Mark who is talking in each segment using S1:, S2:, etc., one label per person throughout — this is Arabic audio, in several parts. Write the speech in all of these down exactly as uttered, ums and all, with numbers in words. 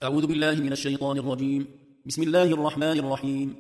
S1: أعوذ بالله من الشيطان الرجيم. بسم الله الرحمن الرحيم.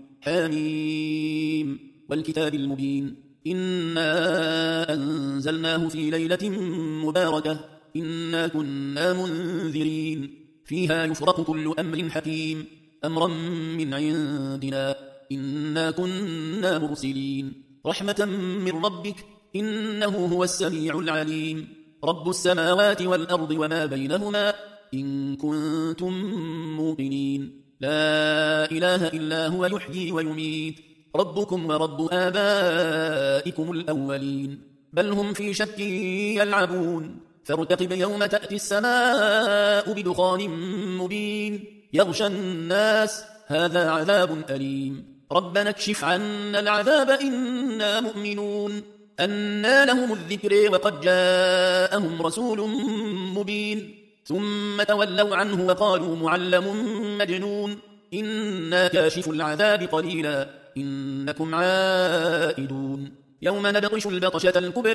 S1: حميم والكتاب المبين إنا أنزلناه في ليلة مباركة إنا كنا منذرين فيها يفرق كل أمر حكيم أمرا من عندنا إنا كنا مرسلين رحمة من ربك إنه هو السميع العليم رب السماوات والأرض وما بينهما إن كنتم موقنين لا إله إلا هو يحيي ويميت ربكم ورب آبائكم الأولين بل هم في شك يلعبون فارتقب يوم تأتي السماء بدخان مبين يغشى الناس هذا عذاب أليم ربنا اكشف عنا العذاب إنا مؤمنون أنى لهم الذكر وقد جاءهم رسول مبين ثم تولوا عنه وقالوا معلم مجنون إنا كاشف العذاب قليلا إنكم عائدون يوم نبطش البطشة الكبر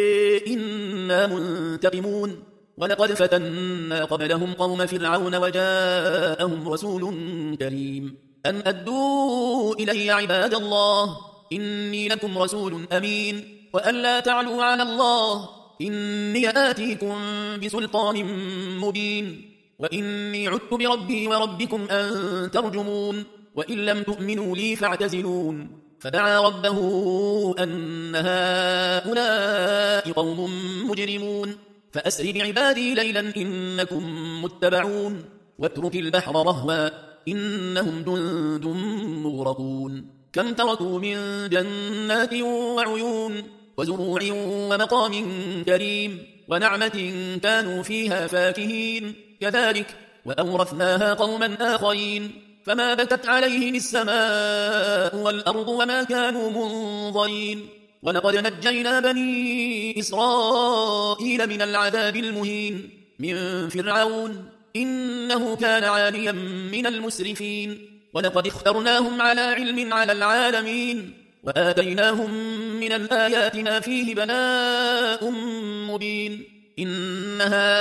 S1: إنا منتقمون ولقد فتنا قبلهم قوم فرعون وجاءهم رسول كريم أن أدوا إلي عباد الله إني لكم رسول أمين وأن لا تعلوا على الله إني آتيكم بسلطان مبين وإني عدت بربي وربكم أن ترجمون وإن لم تؤمنوا لي فاعتزلون فدعا ربه أن هؤلاء قوم مجرمون فأسر بعبادي ليلا إنكم متبعون واترك البحر رهوا إنهم جند مغرقون كم تركوا من جنات وعيون وزروع ومقام كريم ونعمة كانوا فيها فاكهين كذلك وأورثناها قوما آخرين فما بكت عليهم السماء والأرض وما كانوا منظرين ولقد نجينا بني إسرائيل من العذاب المهين من فرعون إنه كان عاليا من المسرفين ولقد اخترناهم على علم على العالمين وآتيناهم من الآيات ما فيه بلاء مبين إن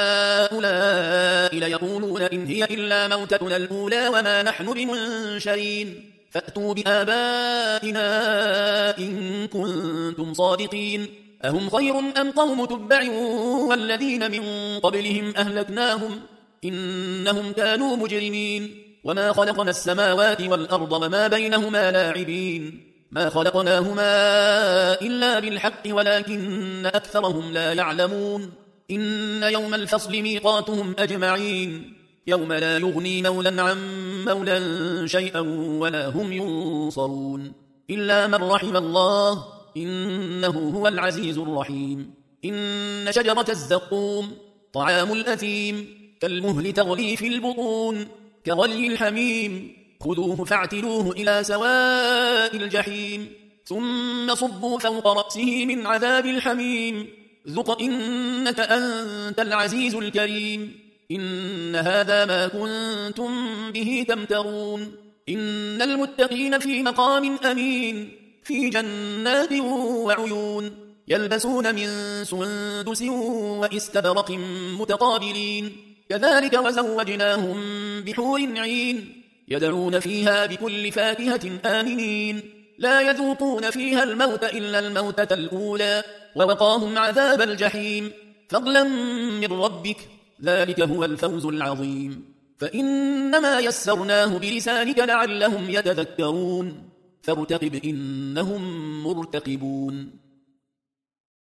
S1: هؤلاء ليقولون إن هي إلا موتتنا الأولى وما نحن بمنشرين فأتوا بآبائنا إن كنتم صادقين أهم خير أم قوم تبع والذين من قبلهم أهلكناهم إنهم كانوا مجرمين وما خلقنا السماوات والأرض وما بينهما لاعبين ما خلقناهما إلا بالحق ولكن أكثرهم لا يعلمون إن يوم الفصل ميقاتهم أجمعين يوم لا يغني مولا عن مولا شيئا ولا هم ينصرون إلا من رحم الله إنه هو العزيز الرحيم إن شجرة الزقوم طعام الأثيم كالمهل تغلي في البطون كغلي الحميم خذوه فاعتلوه إلى سواء الجحيم ثم صبوا فوق رأسه من عذاب الحميم ذق إنك أنت العزيز الكريم إن هذا ما كنتم به تمترون إن المتقين في مقام أمين في جنات وعيون يلبسون من سندس وإستبرق متقابلين كذلك وزوجناهم بحور عين يدعون فيها بكل فاكهة آمنين لا يذوقون فيها الموت إلا الموتة الأولى ووقاهم عذاب الجحيم فضلا من ربك ذلك هو الفوز العظيم فإنما يسرناه بلسانك لعلهم يتذكرون فارتقب إنهم مرتقبون